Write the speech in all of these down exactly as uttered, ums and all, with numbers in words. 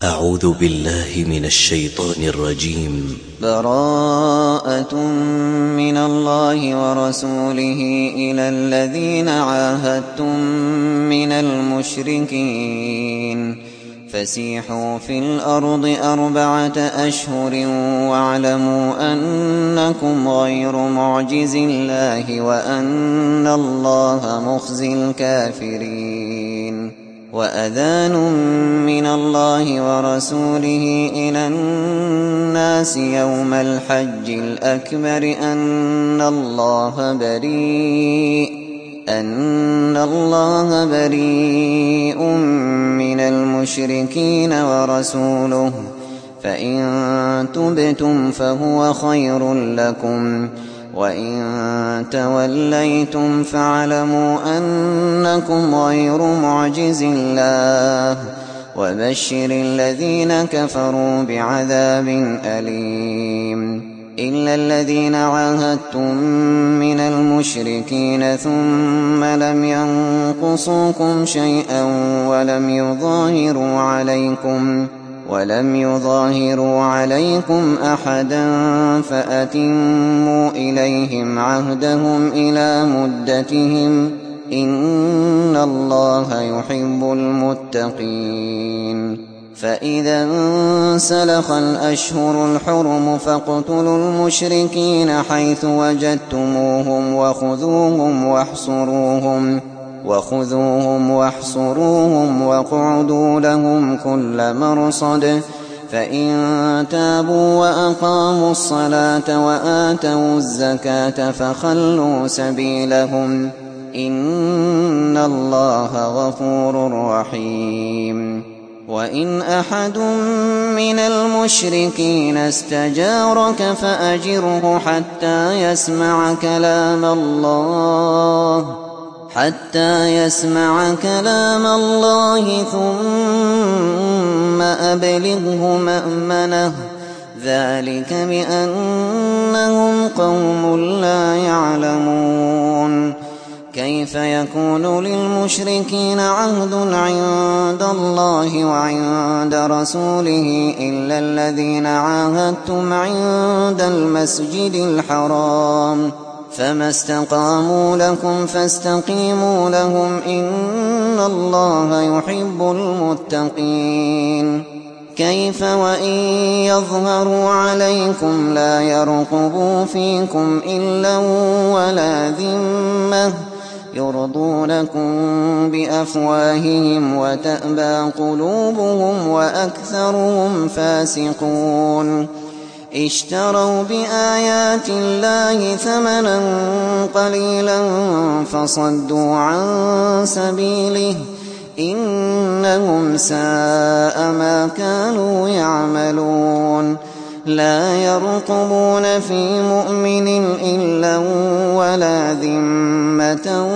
أعوذ بالله من الشيطان الرجيم. براءة من الله ورسوله إلى الذين عاهدتم من المشركين فسيحوا في الأرض أربعة أشهر واعلموا أنكم غير معجز الله وأن الله مخزي الكافرين. وأذان من الله ورسوله إلى الناس يوم الحج الأكبر أن الله بريء أن الله بريء من المشركين ورسوله فإن تبتم فهو خير لكم وإن توليتم فاعلموا أنكم غير معجز الله وبشر الذين كفروا بعذاب أليم. إلا الذين عاهدتم من المشركين ثم لم ينقصوكم شيئا ولم يظاهروا عليكم ولم يظاهروا عليكم أحدا فأتموا إليهم عهدهم إلى مدتهم إن الله يحب المتقين. فإذا انسلخ الأشهر الحرم فاقتلوا المشركين حيث وجدتموهم وخذوهم واحصروهم وخذوهم واحصروهم واقعدوا لهم كل مرصد فإن تابوا وأقاموا الصلاة وآتوا الزكاة فخلوا سبيلهم إن الله غفور رحيم. وإن أحد من المشركين استجارك فأجره حتى يسمع كلام الله حتى يسمع كلام الله ثم أبلغه مأمنه ذلك بأنهم قوم لا يعلمون. كيف يكون للمشركين عهد عند الله وعند رسوله إلا الذين عاهدتم عند المسجد الحرام فما استقاموا لكم فاستقيموا لهم إن الله يحب المتقين. كيف وإن يظهروا عليكم لا يرقبوا فيكم إلا ولا ذمة يرضونكم بأفواههم وتأبى قلوبهم وأكثرهم فاسقون. اشتروا بآيات الله ثمنا قليلا فصدوا عن سبيله إنهم ساء ما كانوا يعملون. لا يرقبون في مؤمن إلا ولا ذمة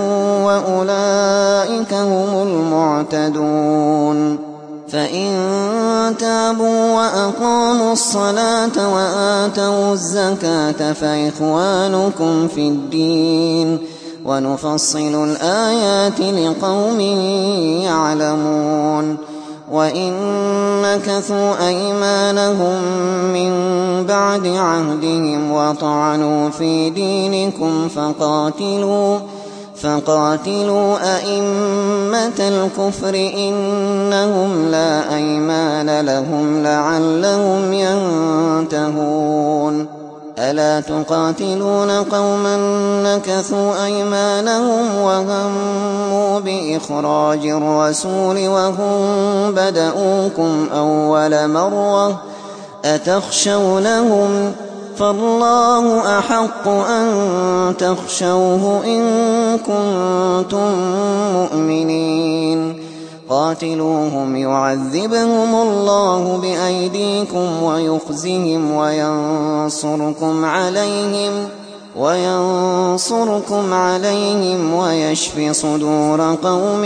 وأولئك هم المعتدون. فإن تابوا وأقاموا الصلاة وآتوا الزكاة فإخوانكم في الدين ونفصل الآيات لقوم يعلمون. وإن نكثوا أيمانهم من بعد عهدهم وطعنوا في دينكم فقاتلوا فقاتلوا أئمة الكفر إنهم لا أيمان لهم لعلهم ينتهون. ألا تقاتلون قوما نكثوا أيمانهم وهموا بإخراج الرسول وهم بدؤوكم أول مرة أتخشونهم فالله أحق أن تخشوه إن كنتم مؤمنين. قاتلوهم يعذبهم الله بأيديكم ويخزهم وينصركم عليهم وينصركم عليهم ويشف صدور قوم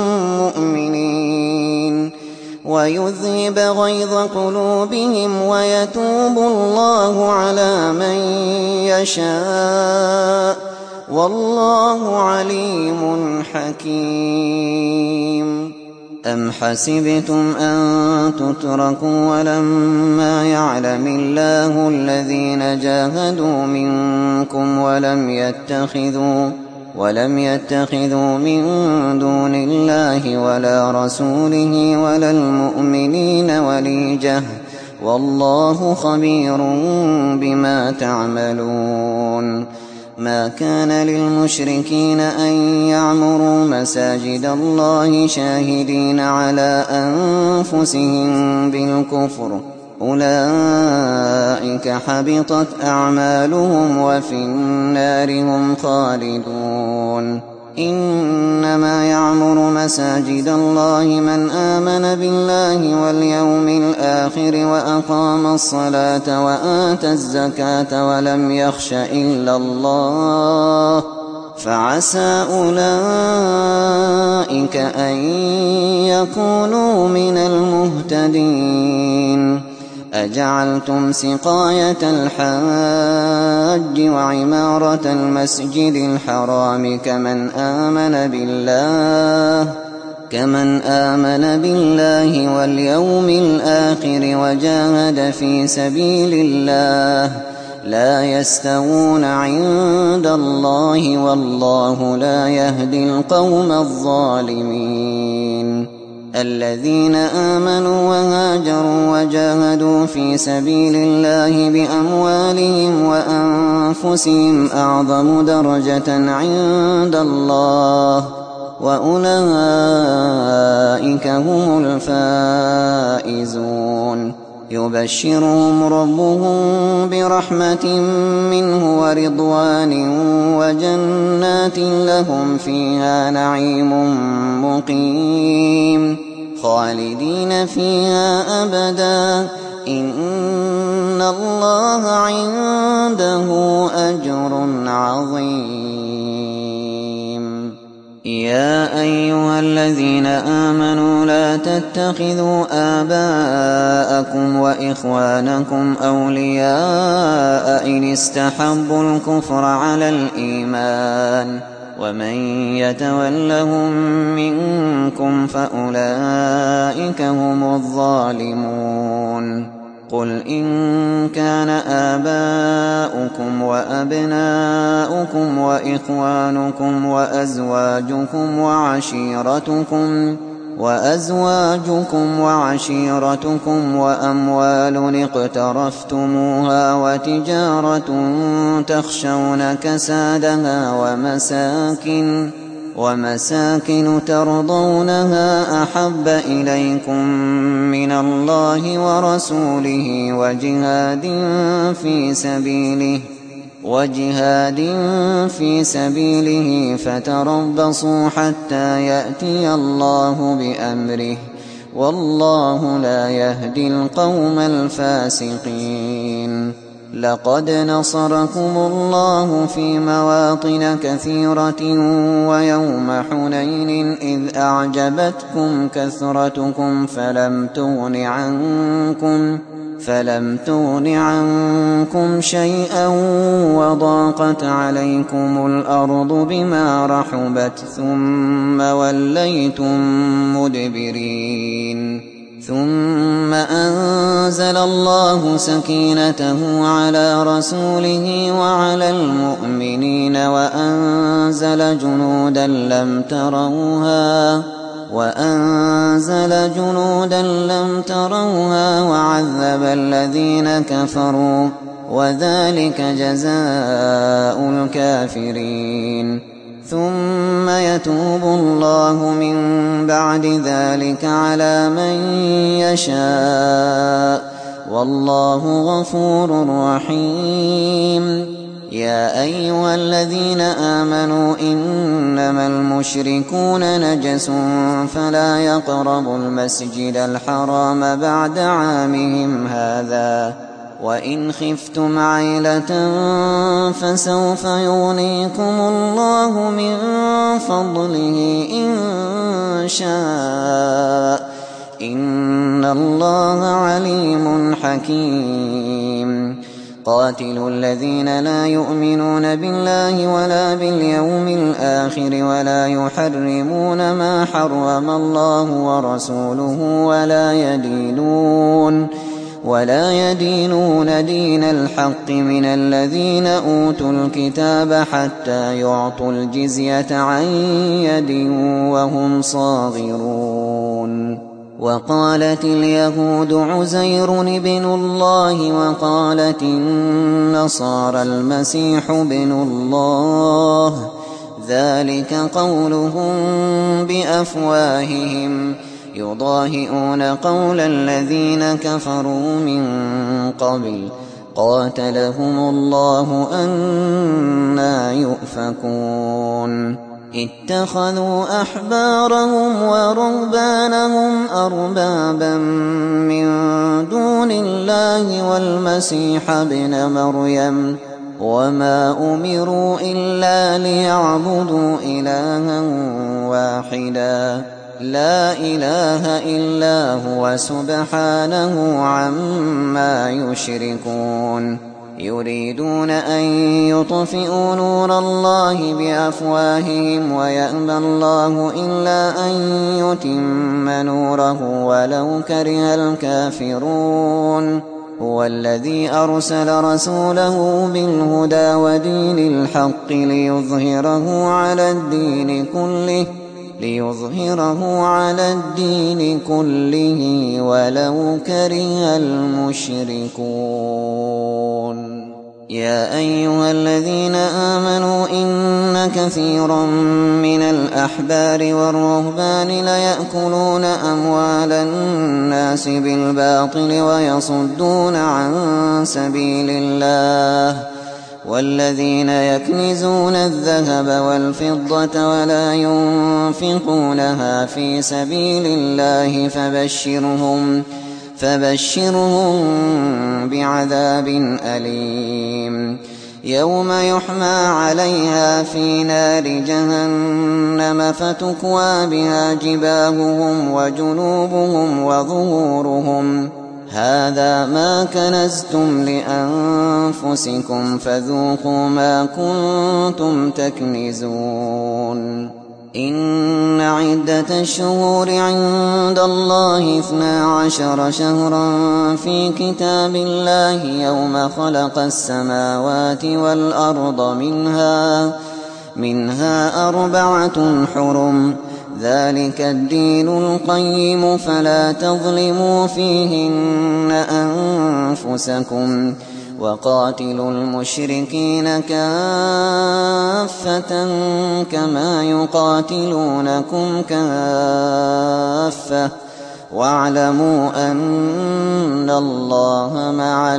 مؤمنين ويذهب غيظ قلوبهم ويتوب الله على من يشاء والله عليم حكيم. أم حسبتم أن تتركوا ولما يعلم الله الذين جاهدوا منكم ولم يتخذوا ولم يتخذوا من دون الله ولا رسوله ولا المؤمنين وليجة والله خبير بما تعملون. ما كان للمشركين أن يعمروا مساجد الله شاهدين على أنفسهم بالكفر أولئك حبطت أعمالهم وفي النار هم خالدون. إنما يعمر مساجد الله من آمن بالله واليوم الآخر وأقام الصلاة وآتى الزكاة ولم يخش إلا الله فعسى أولئك أن يكونوا من المهتدين. أجعلتم سقاية الحاج وعمارة المسجد الحرام كمن آمن بالله كمن آمن بالله واليوم الآخر وجاهد في سبيل الله لا يستوون عند الله والله لا يهدي القوم الظالمين. الذين آمنوا وهاجروا وجاهدوا في سبيل الله بأموالهم وأنفسهم أعظم درجة عند الله وأولئك هم الفائزون. يبشرهم ربهم برحمة منه ورضوان وجنات لهم فيها نعيم مقيم خالدين فيها أبدا إن الله عنده أجر عظيم. يا أيها الذين آمنوا لا تتخذوا آباءكم وإخوانكم أولياء إن استحبوا الكفر على الإيمان ومن يتولهم منكم فأولئك هم الظالمون. قل إن كان آباؤكم وأبناؤكم وإخوانكم وأزواجكم وعشيرتكم وأزواجكم وعشيرتكم وأموال اقترفتموها وتجارة تخشون كسادها ومساكن ومساكن ترضونها أحب إليكم من الله ورسوله وجهاد في سبيله وجهاد في سبيله فتربصوا حتى يأتي الله بأمره والله لا يهدي القوم الفاسقين. لقد نصركم الله في مواطن كثيرة ويوم حنين إذ أعجبتكم كثرتكم فلم تغن عنكم فلم تغن عنكم شيئا وضاقت عليكم الأرض بما رحبت ثم وليتم مدبرين. ثم أنزل الله سكينته على رسوله وعلى المؤمنين وأنزل جنودا لم تروها وأنزل جنودا لم تروها وعذب الذين كفروا وذلك جزاء الكافرين. ثم يتوب الله من بعد ذلك على من يشاء والله غفور رحيم. يا أيها الذين آمنوا إنما المشركون نجس فلا يقربوا المسجد الحرام بعد عامهم هذا وإن خفتم عيلة فسوف يغنيكم الله من فضله إن شاء إن الله عليم حكيم. قاتلوا الذين لا يؤمنون بالله ولا باليوم الآخر ولا يحرمون ما حرم الله ورسوله ولا يدينون ولا يدينون دين الحق من الذين أوتوا الكتاب حتى يعطوا الجزية عن يد وهم صاغرون. وقالت اليهود عزير ابن الله وقالت النصارى المسيح ابن الله، ذلك قولهم بأفواههم يضاهئون قول الذين كفروا من قبل قاتلهم الله أنى يؤفكون. اتخذوا أحبارهم ورهبانهم أربابا من دون الله والمسيح ابن مريم وما أمروا إلا ليعبدوا إلها واحدا لا إله إلا هو سبحانه عما يشركون. يريدون أن يطفئوا نور الله بأفواههم ويأبى الله إلا أن يتم نوره ولو كره الكافرون. هو الذي أرسل رسوله بالهدى ودين الحق ليظهره على الدين كله ليظهره على الدين كله ولو كره المشركون. يا أيها الذين آمنوا إن كثيرا من الأحبار والرهبان ليأكلون أموال الناس بالباطل ويصدون عن سبيل الله، والذين يكنزون الذهب والفضة ولا ينفقونها في سبيل الله فبشرهم فبشرهم بعذاب أليم. يوم يحمى عليها في نار جهنم فتكوى بها جباههم وجنوبهم وظهورهم هذا ما كنزتم لأنفسكم فذوقوا ما كنتم تكنزون. إن عدة الشهور عند الله اثنا عشر شهرا في كتاب الله يوم خلق السماوات والأرض منها منها أربعة حرم ذلك الدين القيم فلا تظلموا فيهن أنفسكم وقاتلوا المشركين كافة كما يقاتلونكم كافة واعلموا أن الله مع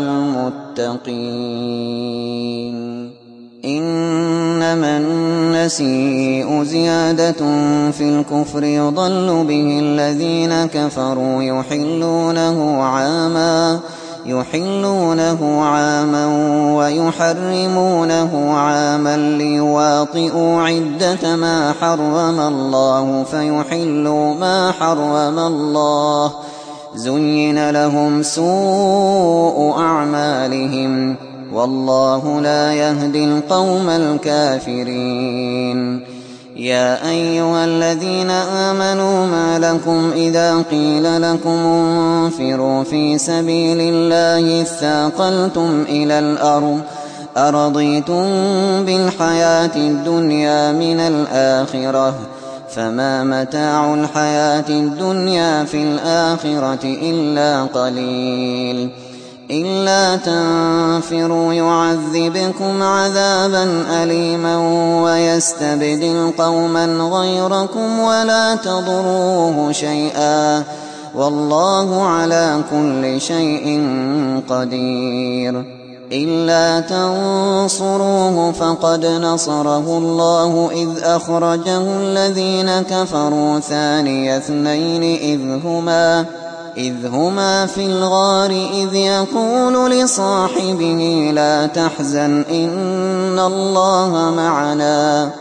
المتقين. إنما النسيء زيادة في الكفر يضل به الذين كفروا يحلونه عاما يحلونه عاما ويحرمونه عاما ليواطئوا عدة ما حرم الله فيحلوا ما حرم الله زين لهم سوء أعمالهم والله لا يهدي القوم الكافرين. يا أيها الذين آمنوا ما لكم إذا قيل لكم انفروا في سبيل الله اثاقلتم إلى الأرض أرضيتم بالحياة الدنيا من الآخرة فما متاع الحياة الدنيا في الآخرة إلا قليل. إلا تنفروا يعذبكم عذابا أليما ويستبدل قوما غيركم ولا تضروه شيئا والله على كل شيء قدير. إلا تنصروه فقد نصره الله إذ أخرجه الذين كفروا ثاني اثنين إذ هما إذ هما في الغار إذ يقول لصاحبه لا تحزن إن الله معنا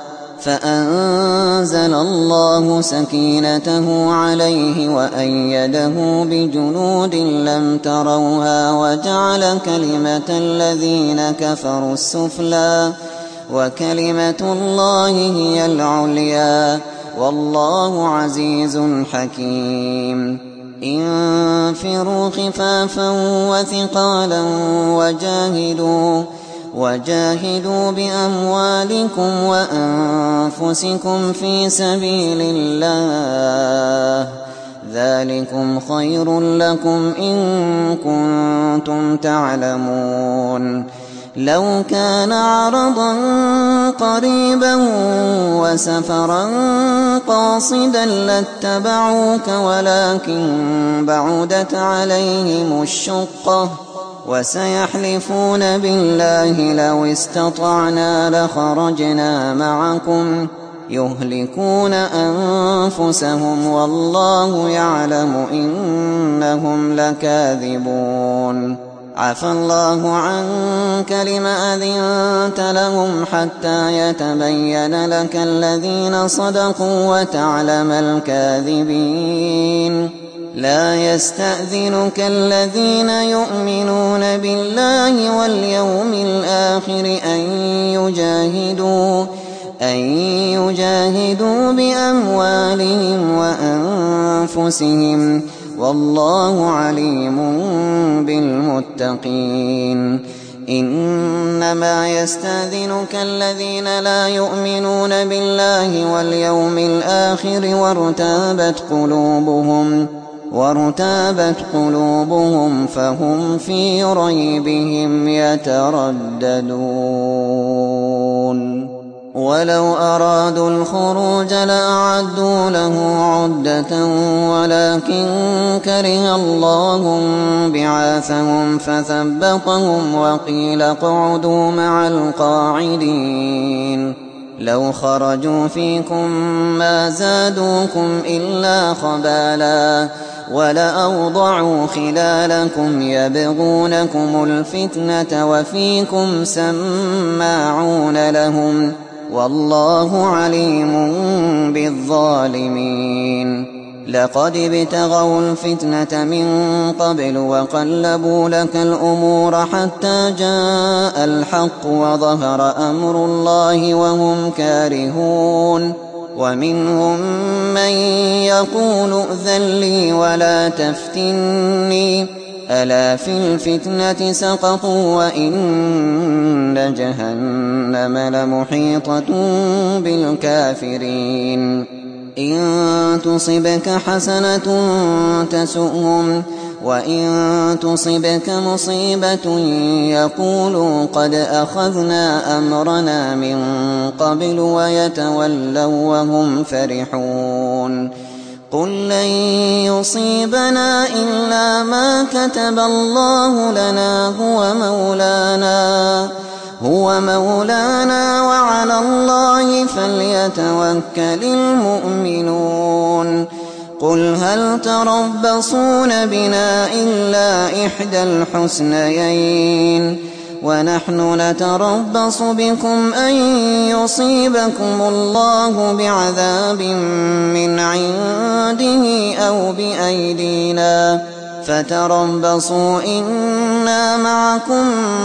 فأنزل الله سكينته عليه وأيده بجنود لم تروها وجعل كلمة الذين كفروا السفلى وكلمة الله هي العليا والله عزيز حكيم. انفروا خفافا وثقالا وجاهدوا وجاهدوا بأموالكم وأنفسكم في سبيل الله ذلكم خير لكم إن كنتم تعلمون. لو كان عرضا قريبا وسفرا قاصدا لاتبعوك ولكن بعدت عليهم الشقة وسيحلفون بالله لو استطعنا لخرجنا معكم يهلكون أنفسهم والله يعلم إنهم لكاذبون. عفى الله عنك لم أذنت لهم حتى يتبين لك الذين صدقوا وتعلم الكاذبين. لا يستأذنك الذين يؤمنون بالله واليوم الآخر أن يجاهدوا أن يجاهدوا بأموالهم وأنفسهم والله عليم بالمتقين. إنما يستأذنك الذين لا يؤمنون بالله واليوم الآخر وارتابت قلوبهم وارتابت قلوبهم فهم في ريبهم يترددون. ولو أرادوا الخروج لأعدوا له عدة ولكن كره الله بعاثهم فثبطهم وقيل اقعدوا مع القاعدين. لو خرجوا فيكم ما زادوكم إلا خبالا ولأوضعوا خلالكم يبغونكم الفتنة وفيكم سماعون لهم والله عليم بالظالمين. لقد ابتغوا الفتنة من قبل وقلبوا لك الأمور حتى جاء الحق وظهر أمر الله وهم كارهون. ومنهم من يقول ائذن لي ولا تفتني ألا في الفتنة سقطوا وإن جهنم لمحيطة بالكافرين. إن تصبك حسنة تسؤهم وإن تصبك مصيبة يقولوا قد أخذنا أمرنا من قبل ويتولوا وهم فرحون. قل لن يصيبنا إلا ما كتب الله لنا هو مولانا هو مولانا وعلى الله فليتوكل المؤمنون. قل هل تربصون بنا إلا إحدى الحسنيين ونحن نتربص بكم أن يصيبكم الله بعذاب من عنده أو بأيدينا فتربصوا إنا معكم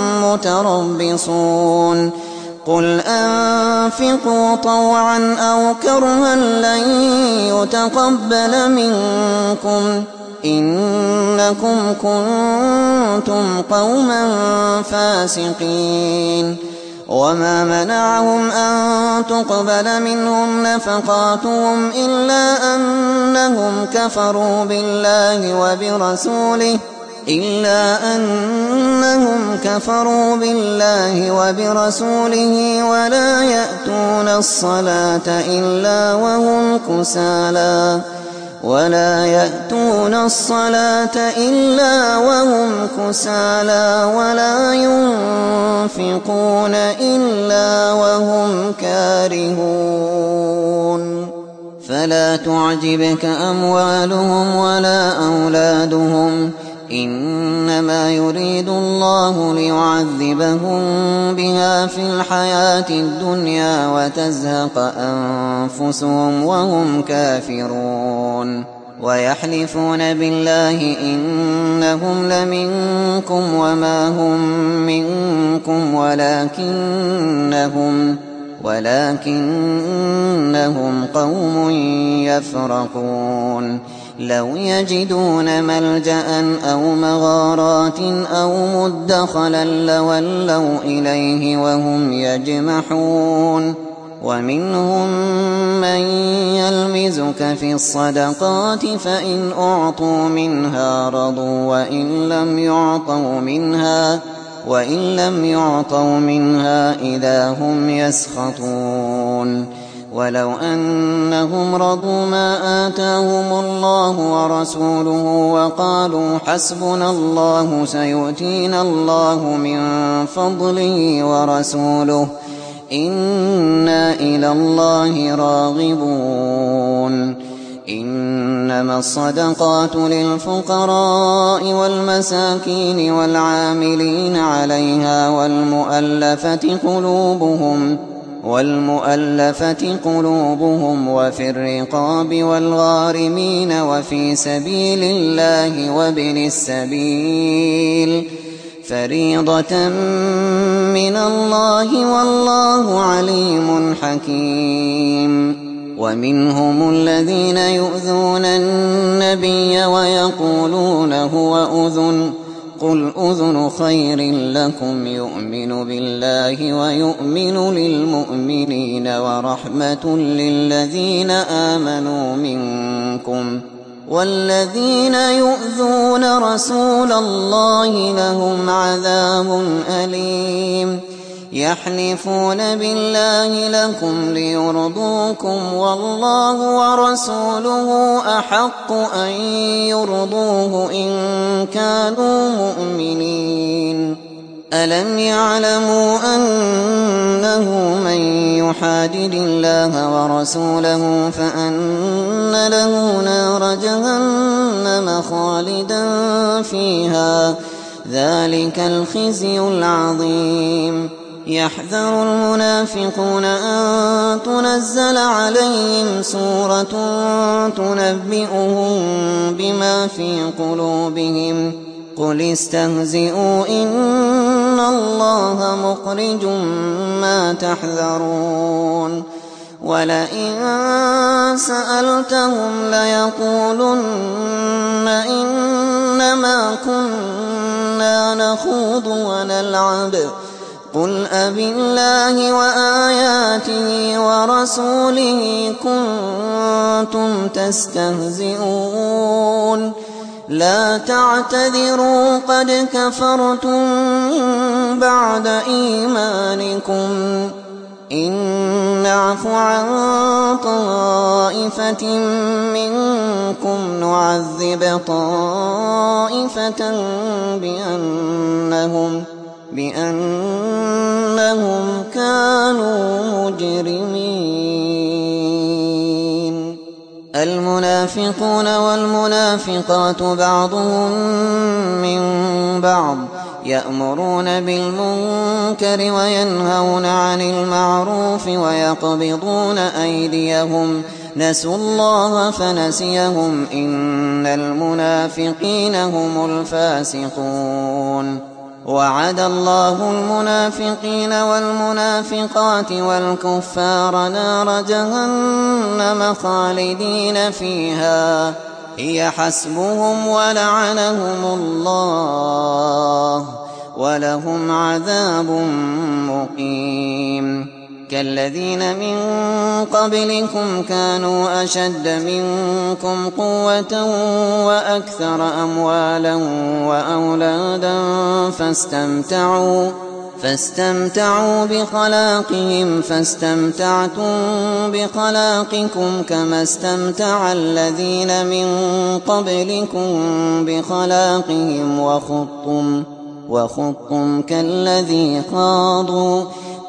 متربصون. قل أنفقوا طوعا أو كرها لن يتقبل منكم إنكم كنتم قوما فاسقين. وما منعهم أن تقبل منهم نفقاتهم إلا أنهم كفروا بالله وبرسوله إلا أنهم كفروا بالله وبرسوله ولا يأتون الصلاة إلا وهم كسالى ولا يأتون الصلاة إلا وهم كسالى ولا ينفقون إلا وهم كارهون. فلا تعجبك أموالهم ولا أولادهم إنما يريد الله ليعذبهم بها في الحياة الدنيا وتزهق أنفسهم وهم كافرون ويحلفون بالله إنهم لمنكم وما هم منكم ولكنهم ولكنهم قوم يفرقون لو يجدون ملجأ أو مغارات أو مدخلا لولوا إليه وهم يجمحون ومنهم من يلمزك في الصدقات فإن أعطوا منها رضوا وإن لم يعطوا منها وإن لم يعطوا منها إذا هم يسخطون ولو أنهم رضوا ما آتاهم الله ورسوله وقالوا حسبنا الله سيؤتينا الله من فضله ورسوله إنا إلى الله راغبون إنما الصدقات للفقراء والمساكين والعاملين عليها والمؤلفة قلوبهم والمؤلفة قلوبهم وفي الرقاب والغارمين وفي سبيل الله وابن السبيل فريضة من الله والله عليم حكيم ومنهم الذين يؤذون النبي ويقولون هو أذن قل أذن خير لكم يؤمن بالله ويؤمن للمؤمنين ورحمة للذين آمنوا منكم والذين يؤذون رسول الله لهم عذاب أليم يحلفون بالله لكم ليرضوكم والله ورسوله أحق أن يرضوه إن كانوا مؤمنين ألم يعلموا أنه من يحادد الله ورسوله فأن له نار جهنم خالدا فيها ذلك الخزي العظيم يحذر المنافقون أن تنزل عليهم سورة تنبئهم بما في قلوبهم قل استهزئوا إن الله مخرج ما تحذرون ولئن سألتهم ليقولن إنما كنا نخوض ونلعب قل أبالله وآياته ورسوله كنتم تستهزئون لا تعتذروا قد كفرتم بعد إيمانكم إن نعف عن طائفة منكم نعذب طائفة بأنهم بأنهم كانوا مجرمين المنافقون والمنافقات بعضهم من بعض يأمرون بالمنكر وينهون عن المعروف ويقبضون أيديهم نسوا الله فنسيهم إن المنافقين هم الفاسقون وعد الله المنافقين والمنافقات والكفار نار جهنم خالدين فيها هي حسبهم ولعنهم الله ولهم عذاب مقيم كالذين من قبلكم كانوا أشد منكم قوة وأكثر أموالا وأولادا فاستمتعوا فاستمتعوا بخلاقهم فاستمتعتم بخلاقكم كما استمتع الذين من قبلكم بخلاقهم وخضتم وخضتم كالذي خاضوا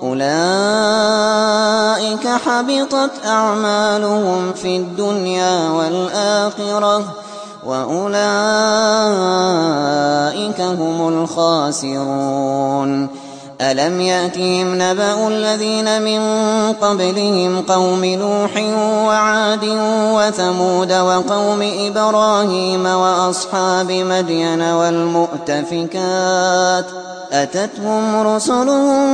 أولئك حبطت أعمالهم في الدنيا والآخرة وأولئك هم الخاسرون. ألم يأتهم نبأ الذين من قبلهم قوم نوح وعاد وثمود وقوم إبراهيم وأصحاب مدين والمؤتفكات أتتهم رسلهم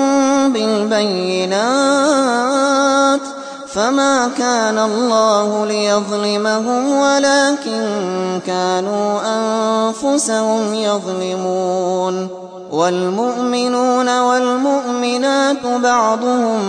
بالبينات فما كان الله ليظلمهم ولكن كانوا أنفسهم يظلمون. والمؤمنون والمؤمنات بعضهم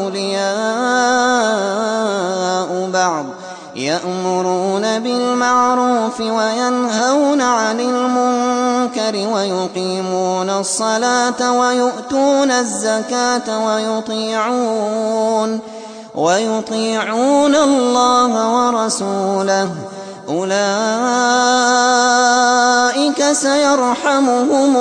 أولياء بعض يأمرون بالمعروف وينهون عن المنكر ويقيمون الصلاة ويؤتون الزكاة ويطيعون ويطيعون الله ورسوله أولئك سيرحمهم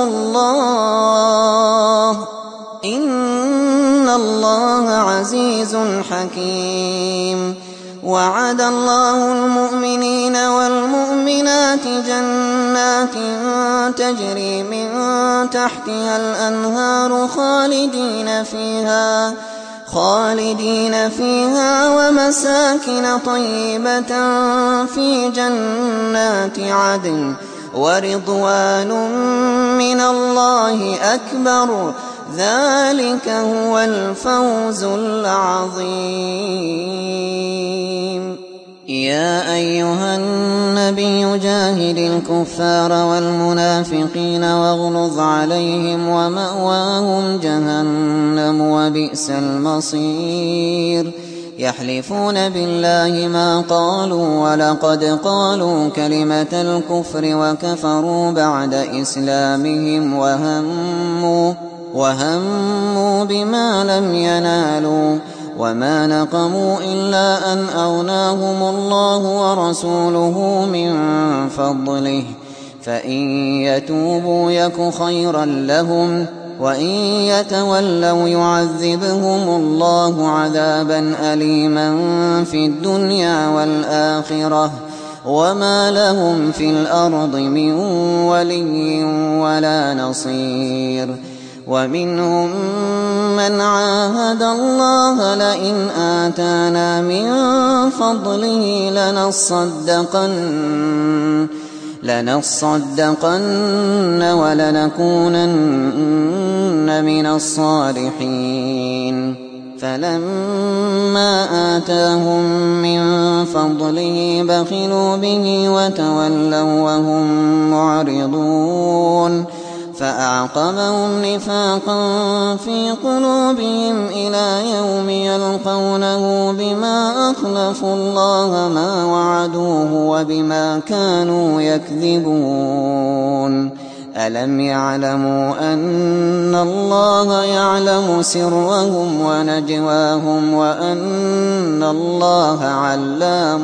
الله إن الله عزيز حكيم. وعد الله المؤمنين والمؤمنات جنات تجري من تحتها الأنهار خالدين فيها خالدين فيها ومساكن طيبة في جنات عدن ورضوان من الله أكبر ذلك هو الفوز العظيم. يا أيها النبي جاهد الكفار والمنافقين واغلظ عليهم ومأواهم جهنم وبئس المصير. يحلفون بالله ما قالوا ولقد قالوا كلمة الكفر وكفروا بعد إسلامهم وهموا, وهموا بما لم ينالوا وما نقموا إلا أن أغناهم الله ورسوله من فضله فإن يتوبوا يك خيرا لهم وإن يتولوا يعذبهم الله عذابا أليما في الدنيا والآخرة وما لهم في الأرض من ولي ولا نصير. ومنهم من عاهد الله لئن آتانا من فضله لنصدقن لنصدقن ولنكونن من الصالحين. فلما آتاهم من فضله بخلوا به وتولوا وهم معرضون. فأعقبهم نفاقا في قلوبهم إلى يوم يلقونه بما أخلفوا الله ما وعدوه وبما كانوا يكذبون. ألم يعلموا أن الله يعلم سرهم ونجواهم وأن الله علام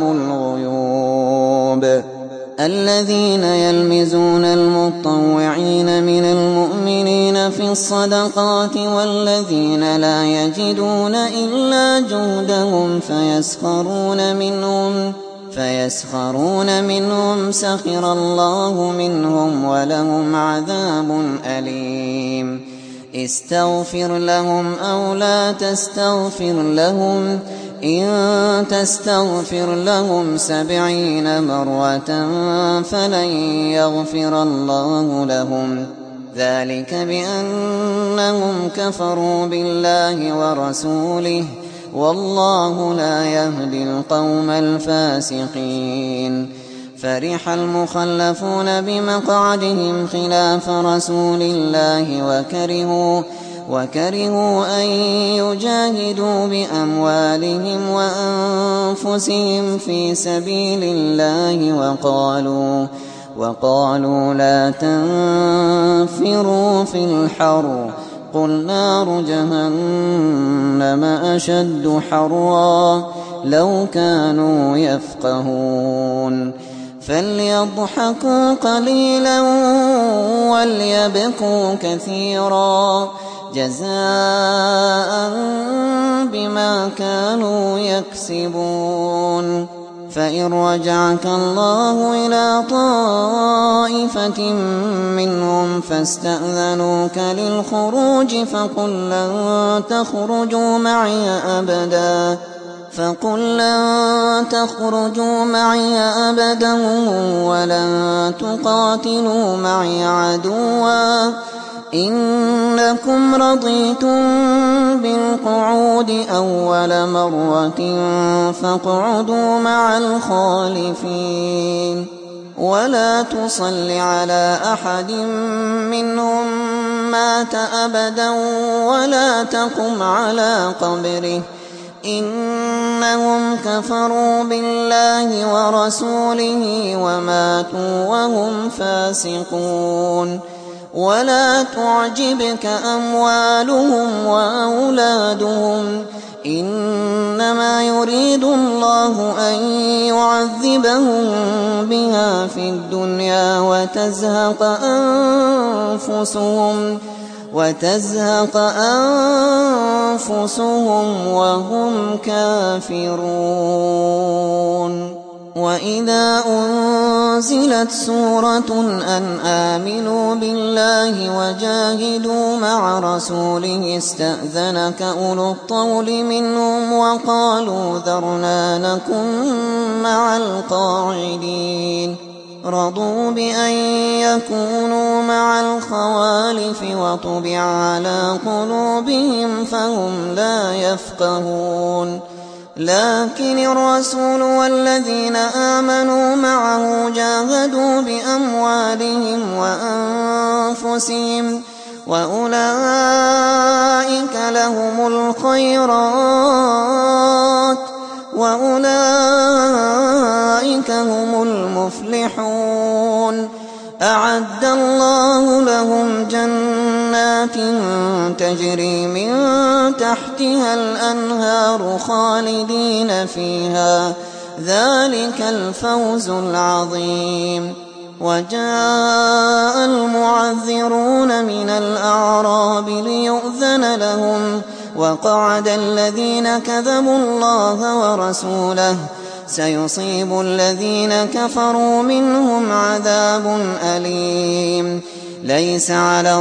الغيوب. الذين يلمزون المطوعين من المؤمنين في الصدقات والذين لا يجدون إلا جهدهم فيسخرون منهم فيسخرون منهم سخر الله منهم ولهم عذاب أليم. استغفر لهم أو لا تستغفر لهم إن تستغفر لهم سبعين مرة فلن يغفر الله لهم ذلك بأنهم كفروا بالله ورسوله والله لا يهدي القوم الفاسقين. فرح المخلفون بمقعدهم خلاف رسول الله وكرهوا وكرهوا أن يجاهدوا بأموالهم وأنفسهم في سبيل الله وقالوا وقالوا لا تنفروا في الحر قل نار جهنم أشد حرا لو كانوا يفقهون. فليضحكوا قليلا وليبكوا كثيرا جزاء بما كانوا يكسبون. فإن رجعك الله إلى طائفة منهم فاستأذنوك للخروج فقل لن تخرجوا معي أبدا فقل لن تخرجوا معي أبدا ولن تقاتلوا معي عدوا إنكم رضيتم بالقعود أول مرة فاقعدوا مع الخالفين ولا تصل على أحد منهم مات أبدا ولا تقم على قبره إنهم كفروا بالله ورسوله وماتوا وهم فاسقون ولا تعجبك أموالهم وأولادهم إنما يريد الله أن يعذبهم بها في الدنيا وتزهق أنفسهم وتزهق أنفسهم وهم كافرون وإذا أنزلت سورة أن آمنوا بالله وجاهدوا مع رسوله استأذنك أولو الطول منهم وقالوا ذرنا نكن مع القاعدين رضوا بأن يكونوا مع الخوالف وطبع على قلوبهم فهم لا يفقهون لكن الرسول والذين آمنوا معه جاهدوا بأموالهم وأنفسهم وأولئك لهم الخيرات وأولئك هم المفلحون أعد الله لهم جنات تجري من تحتها الأنهار خالدين فيها ذلك الفوز العظيم وجاء المعذرون من الأعراب ليؤذن لهم وقعد الذين كذبوا الله ورسوله سيصيب الذين كفروا منهم عذاب أليم ليس على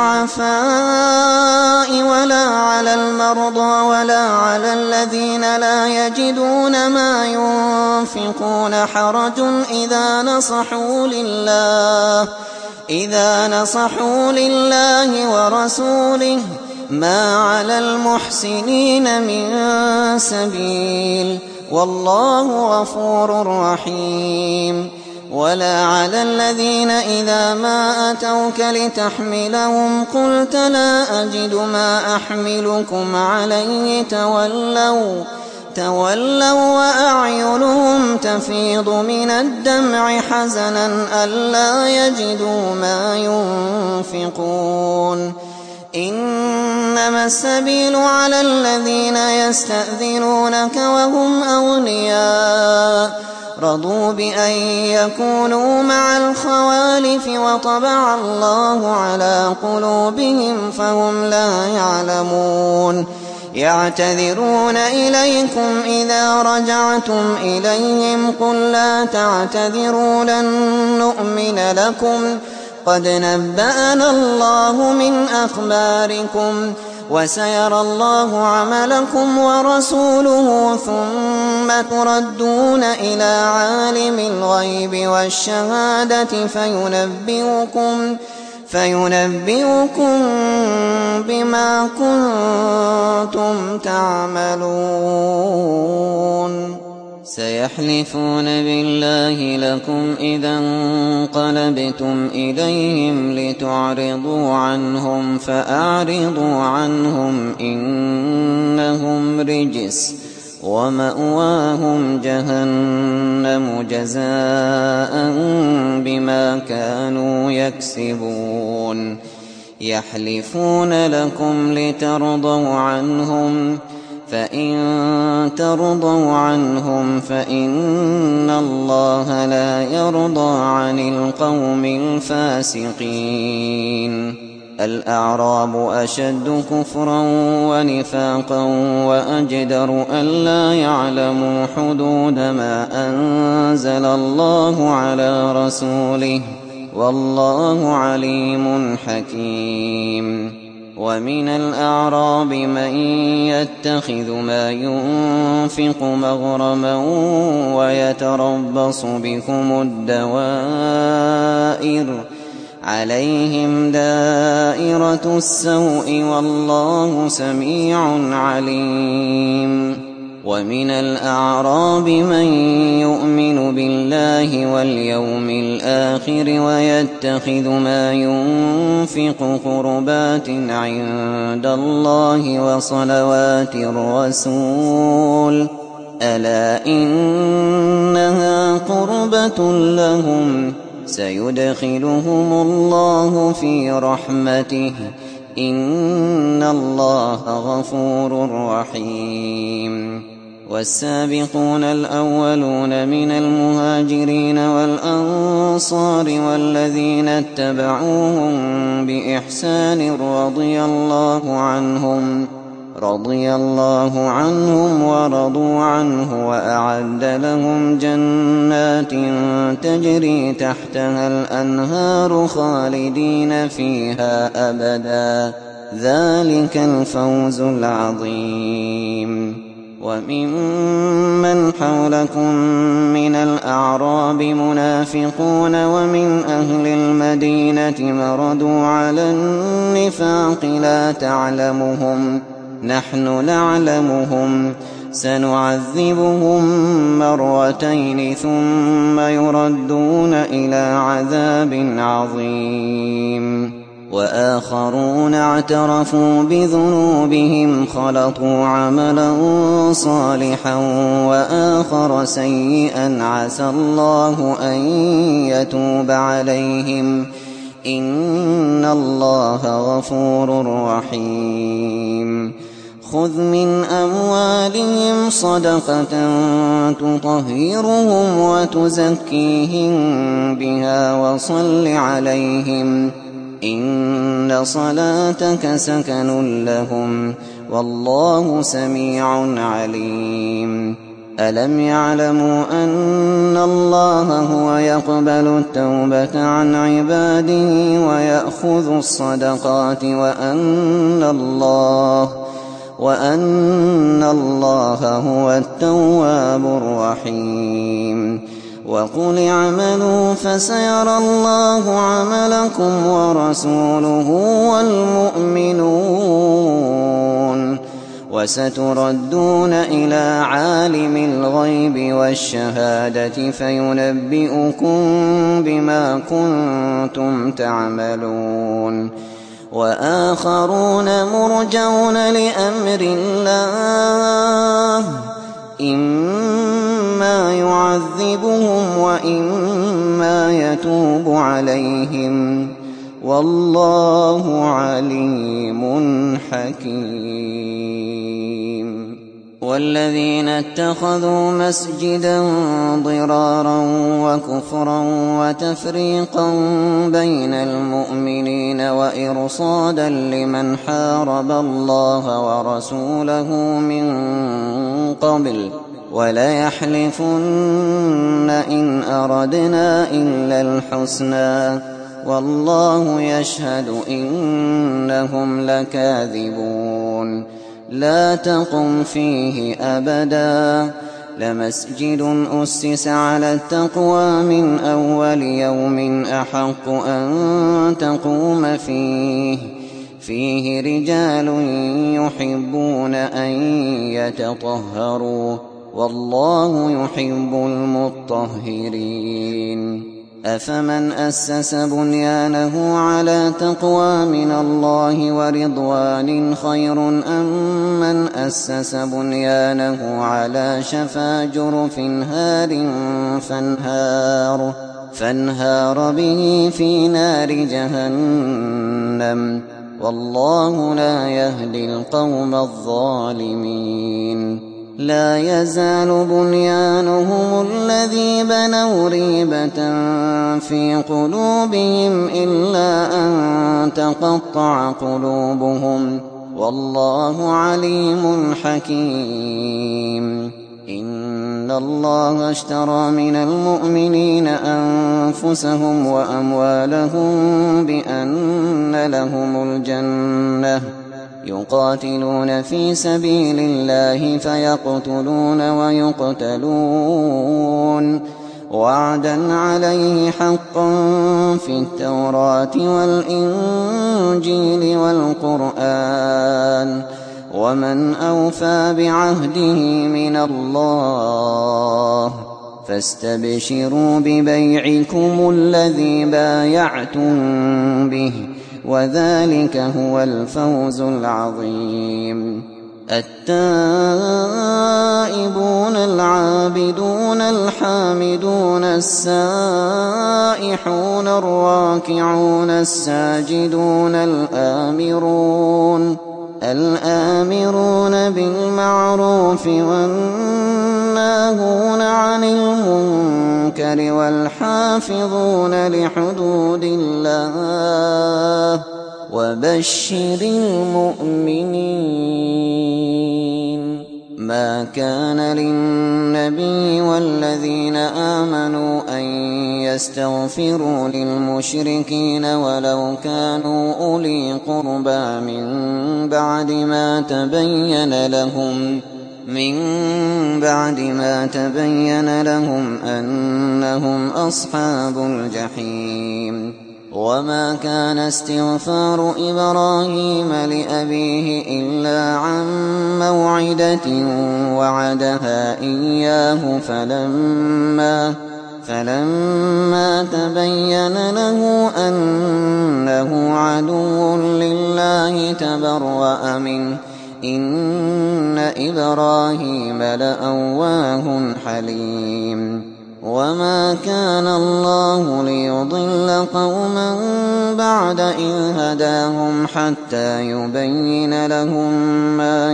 الضعفاء ولا على المرضى ولا على الذين لا يجدون ما ينفقون حرج إذا نصحوا لله إذا نصحوا لله ورسوله ما على المحسنين من سبيل والله غفور رحيم ولا على الذين إذا ما أتوك لتحملهم قلت لا أجد ما أحملكم عليه تولوا تولوا وأعينهم تفيض من الدمع حزنا ألا يجدوا ما ينفقون إنما السبيل على الذين يستأذنونك وهم أغنياء رضوا بأن يكونوا مع الخوالف وطبع الله على قلوبهم فهم لا يعلمون يعتذرون إليكم إذا رجعتم إليهم قل لا تعتذروا لن نؤمن لكم قد نبأنا الله من أخباركم وسيرى الله عملكم ورسوله ثم تردون إلى عالم الغيب والشهادة فينبئكم فينبئكم بما كنتم تعملون سيحلفون بالله لكم إذا انقلبتم إليهم لتعرضوا عنهم فأعرضوا عنهم إنهم رجس ومأواهم جهنم جزاء بما كانوا يكسبون يحلفون لكم لترضوا عنهم فإن ترضوا عنهم فإن الله لا يرضى عن القوم الفاسقين الأعراب أشد كفرا ونفاقا وأجدر ألا يعلموا حدود ما أنزل الله على رسوله والله عليم حكيم. ومن الأعراب من يتخذ ما ينفق مغرما ويتربص بكم الدوائر عليهم دائرة السوء والله سميع عليم. ومن الأعراب من يؤمن بالله واليوم الآخر ويتخذ ما ينفق قربات عند الله وصلوات الرسول ألا إنها قربة لهم سيدخلهم الله في رحمته إن الله غفور رحيم. والسابقون الأولون من المهاجرين والأنصار والذين اتبعوهم بإحسان رضي الله عنهم رضي الله عنهم ورضوا عنه وأعد لهم جنات تجري تحتها الأنهار خالدين فيها أبدا ذلك الفوز العظيم. وممن حولكم من الأعراب منافقون ومن أهل المدينة مردوا على النفاق لا تعلمهم نحن نعلمهم سنعذبهم مرتين ثم يردون إلى عذاب عظيم. وآخرون اعترفوا بذنوبهم خلطوا عملا صالحا وآخر سيئا عسى الله أن يتوب عليهم إن الله غفور رحيم. خذ من أموالهم صدقة تطهرهم وتزكيهم بها وصل عليهم إن صلاتك سكن لهم والله سميع عليم. ألم يعلموا أن الله هو يقبل التوبة عن عباده ويأخذ الصدقات وأن الله وأن الله هو التواب الرحيم. وقل اعملوا فسيرى الله عملكم ورسوله والمؤمنون وستردون إلى عالم الغيب والشهادة فينبئكم بما كنتم تعملون. وآخرون مرجون لأمر الله إما يعذبهم وإما يتوب عليهم والله عليم حكيم. والذين اتخذوا مسجدا ضرارا وكفرا وتفريقا بين المؤمنين وإرصادا لمن حارب الله ورسوله من قبل وليحلفن إن أردنا إلا الحسنى والله يشهد إنهم لكاذبون. لا تقم فيه أبدا لمسجد أسس على التقوى من أول يوم أحق أن تقوم فيه فيه رجال يحبون أن يتطهروا والله يحب المطهرين. أفمن أسس بنيانه على تقوى من الله ورضوان خير أم من أسس بنيانه على شفا جرف هار فانهار, فانهار به في نار جهنم والله لا يهدي القوم الظالمين. لا يزال بنيانهم الذي بنوا ريبة في قلوبهم إلا أن تقطع قلوبهم والله عليم حكيم. إن الله اشترى من المؤمنين أنفسهم وأموالهم بأن لهم الجنة يقاتلون في سبيل الله فيقتلون ويقتلون وعدا عليه حقا في التوراة والإنجيل والقرآن ومن أوفى بعهده من الله فاستبشروا ببيعكم الذي بايعتم به وذلك هو الفوز العظيم. التائبون العابدون الحامدون السائحون الراكعون الساجدون الآمرون الآمرون بالمعروف والناهون عن المنكر والحافظون لحدود الله وبشر المؤمنين. ما كان للنبي والذين آمنوا أن يستغفروا للمشركين ولو كانوا أولي قربى من بعد ما تبين لهم من بعد ما تبين لهم أنهم أصحاب الجحيم. وما كان استغفار إبراهيم لأبيه إلا عن موعدة وعدها إياه فلما فلما تبين له أنه عدو لله تبرأ منه إن إبراهيم لأواه حليم. وما كان الله ليضل قوما بعد إذ هداهم حتى يبين لهم ما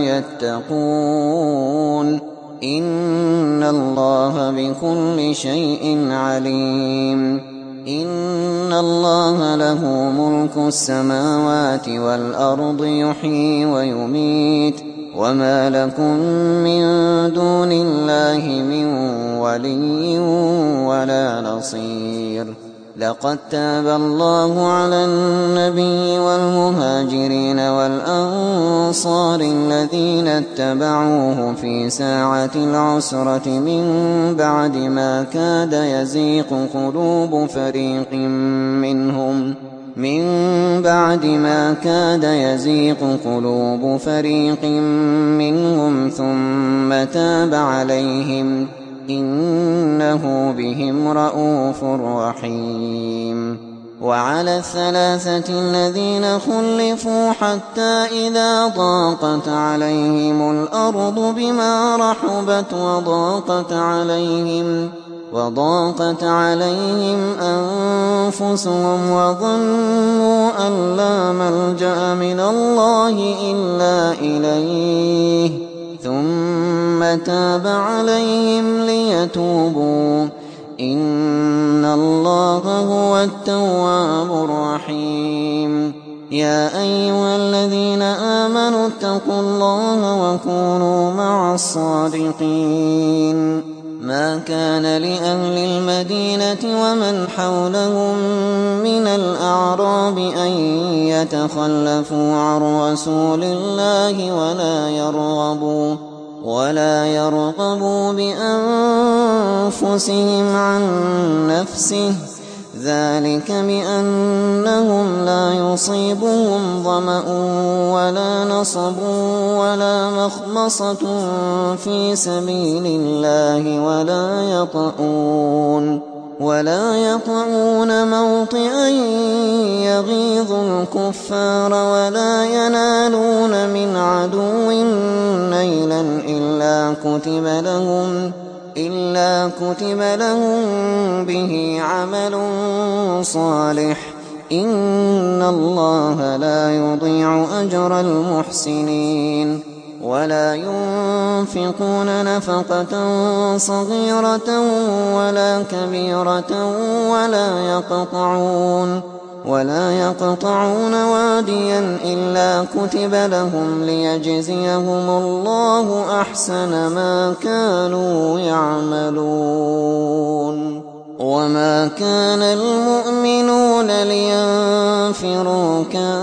يتقون إن الله بكل شيء عليم. إن الله له ملك السماوات والأرض يحيي ويميت وما لكم من دون الله من ولي ولا نصير. لقد تاب الله على النبي والمهاجرين والأنصار الذين اتبعوه في ساعة العسرة من بعد ما كاد يزيغ قلوب فريق منهم من بعد ما كاد يزيغ قلوب فريق منهم ثم تاب عليهم إنه بهم رءوف رحيم. وعلى الثلاثة الذين خلفوا حتى إذا ضاقت عليهم الأرض بما رحبت وضاقت عليهم وضاقت عليهم أنفسهم وظنوا أن لا ملجأ من الله إلا إليه ثم تاب عليهم ليتوبوا إن الله هو التواب الرحيم. يا أيها الذين آمنوا اتقوا الله وكونوا مع الصادقين. ما كان لأهل المدينة ومن حولهم من الأعراب أن يتخلفوا عن رسول الله ولا يرغبوا ولا يرغبوا بأنفسهم عن نفسه ذلك بأنهم لا يصيبهم ظمأ ولا نصب ولا مخمصة في سبيل الله ولا يطؤون ولا يطؤون موطئا يغيظ الكفار ولا ينالون من عدو نيلا إلا كتب لهم إلا كتب لهم به عمل صالح إن الله لا يضيع أجر المحسنين. ولا ينفقون نفقة صغيرة ولا كبيرة ولا يقطعون ولا يقطعون واديا إلا كتب لهم ليجزيهم الله أحسن ما كانوا يعملون. وما كان المؤمنون لينفروا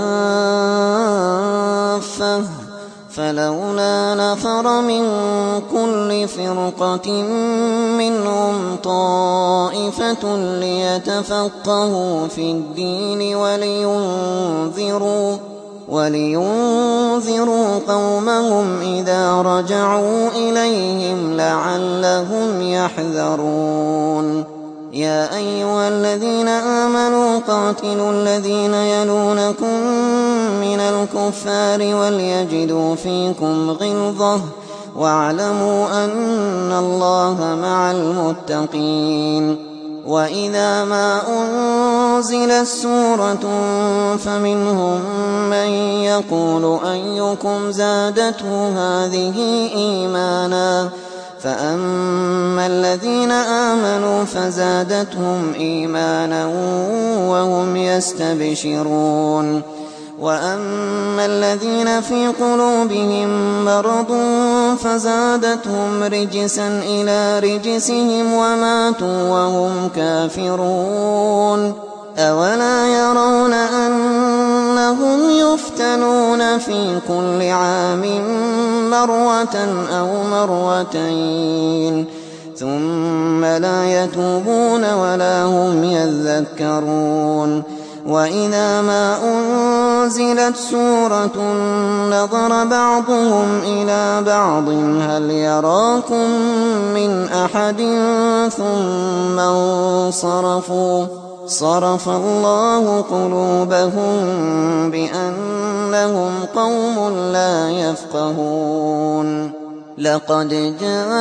كافة فلولا نفر من كل فرقة منهم طائفة ليتفقهوا في الدين ولينذروا, ولينذروا قومهم إذا رجعوا إليهم لعلهم يحذرون. يا أيها الذين آمنوا قاتلوا الذين يلونكم من الكفار وليجدوا فيكم غلظة واعلموا أن الله مع المتقين. وإذا ما أنزلت سورة فمنهم من يقول أيكم زادته هذه إيمانا فأما الذين آمنوا فزادتهم إيمانا وهم يستبشرون. وأما الذين في قلوبهم مرض فزادتهم رجسا إلى رجسهم وماتوا وهم كافرون. أولا يرون أنهم يفتنون في كل عام مرة أو مرتين ثم لا يتوبون ولا هم يذكرون. وإذا ما أنزلت سورة نظر بعضهم إلى بعض هل يراكم من أحد ثم انصرفوا صرف الله قلوبهم بأنهم قوم لا يفقهون. لقد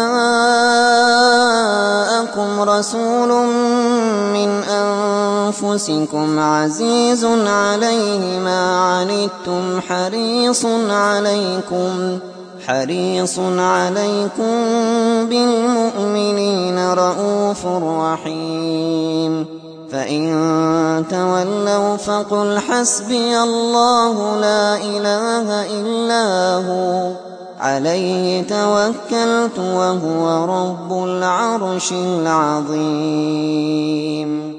جاءكم رسول من أنفسكم عزيز عليه ما عنتم حريص عليكم حريص عليكم بالمؤمنين رءوف رحيم. فإن تولوا فقل حسبي الله لا إله إلا هو عليه توكلت وهو رب العرش العظيم.